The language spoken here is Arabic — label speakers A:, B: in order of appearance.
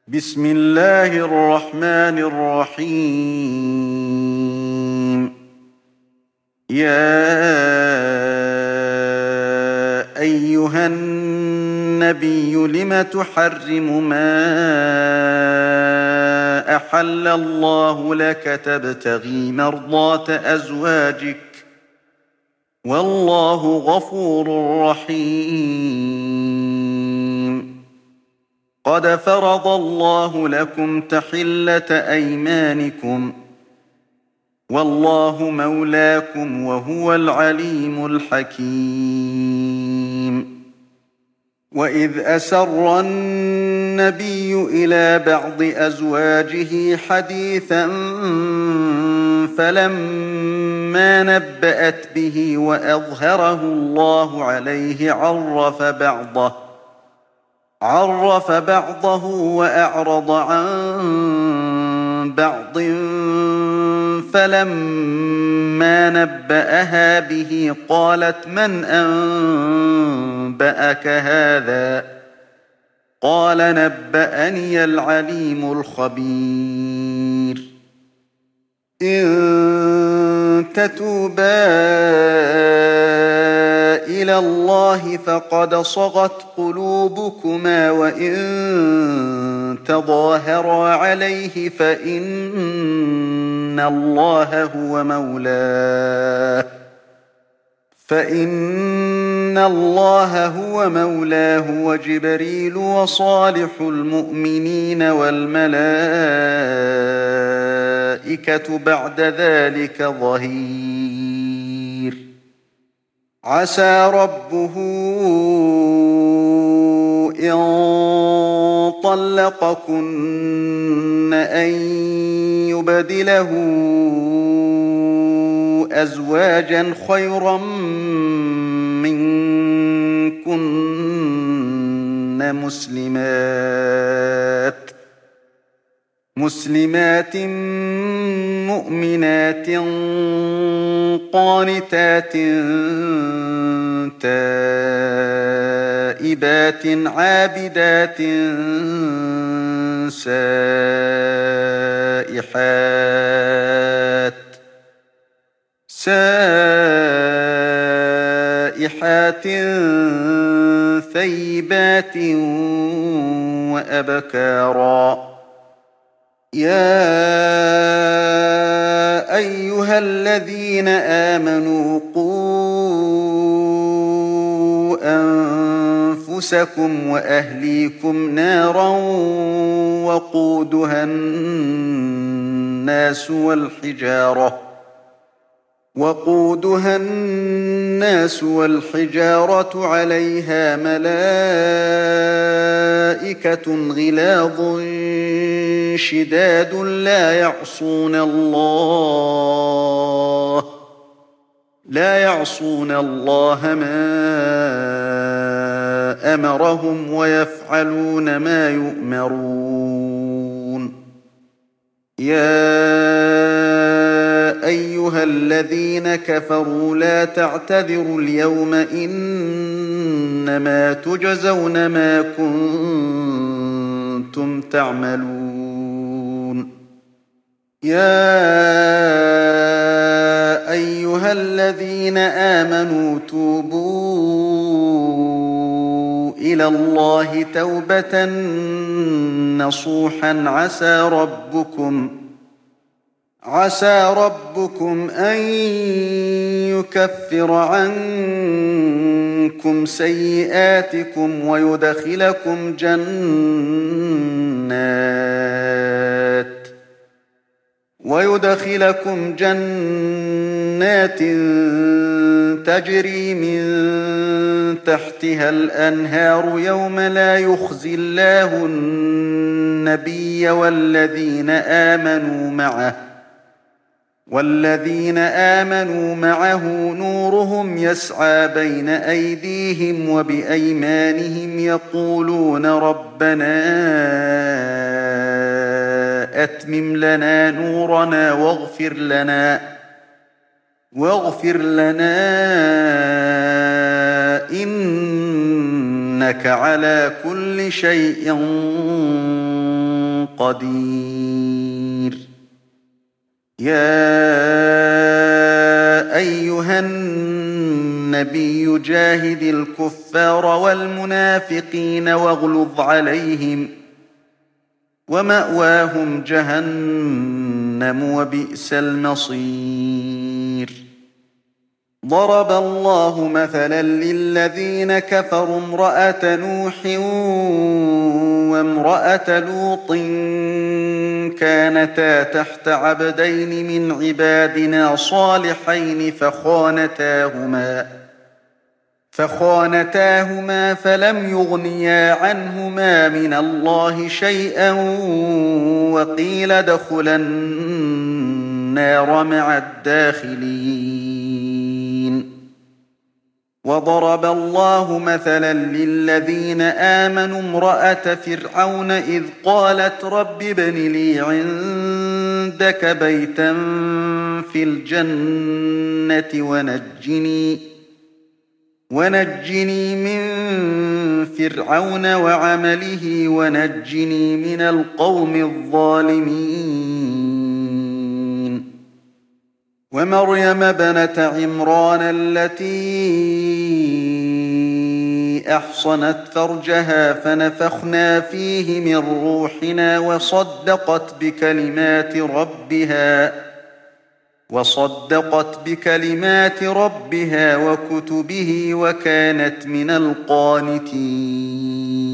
A: بسم الله الرحمن الرحيم. يا أيها النبي لم تحرم ما أحل الله لك تبتغي مرضات أزواجك والله غفور رحيم. قد فرض الله لكم تحلة أيمانكم والله مولاكم وهو العليم الحكيم. وإذ أسر النبي إلى بعض أزواجه حديثا فلما نبأت به وأظهره الله عليه عرف بعضه وأعرض عن بعض فلما نبأها به قالت من أنبأك هذا قال نبأني العليم الخبير. إن تتوبا إلى الله فقد صغت قلوبكما وإن تظاهرا عليه فإن الله هو مولاه وجبريل وصالح المؤمنين والملائكة بعد ذلك ظهير. عسى ربه إن طلقكن أن يبدله أزواجا خيرا منكن مسلمات مؤمنات قانتات تائبات عابدات سائحات ثيبات وأبكارا. يا أيها الذين آمنوا قوا أنفسكم وأهليكم نارا وقودها الناس والحجارة عليها ملائكة غلاظ شداد لا يعصون الله ما أمرهم ويفعلون ما يؤمرون. يا أيها الذين كفروا لا تعتذروا اليوم إنما تجزون ما كنتم تعملون. يا أيها الذين آمنوا توبوا إلى الله توبة نصوحا عسى ربكم أن يكفر عنكم سيئاتكم ويدخلكم جنات تجري من تحتها الأنهار يوم لا يخزي الله النبي والذين آمنوا معه نورهم يسعى بين أيديهم وبأيمانهم يقولون ربنا أتمم لنا نورنا واغفر لنا إنك على كل شيء قدير يا أيها النبي جاهد الكفار والمنافقين واغلظ عليهم ومأواهم جهنم وبئس المصير ضرب الله مثلا للذين كفروا امرأة نوح وامرأة لوط كانتا تحت عبدين من عبادنا صالحين فخانتاهما فلم يغنيا عنهما من الله شيئا وقيل ادخلا النار مع الداخلين وضرب الله مثلا للذين آمنوا امرأة فرعون إذ قالت رب ابن لي عندك بيتا في الجنة ونجني من فرعون وعمله ونجني من القوم الظالمين ومريم ابنة عمران التي أحصنت فرجها فنفخنا فيه من روحنا وصدقت بكلمات ربها وكتبه وكانت من القانتين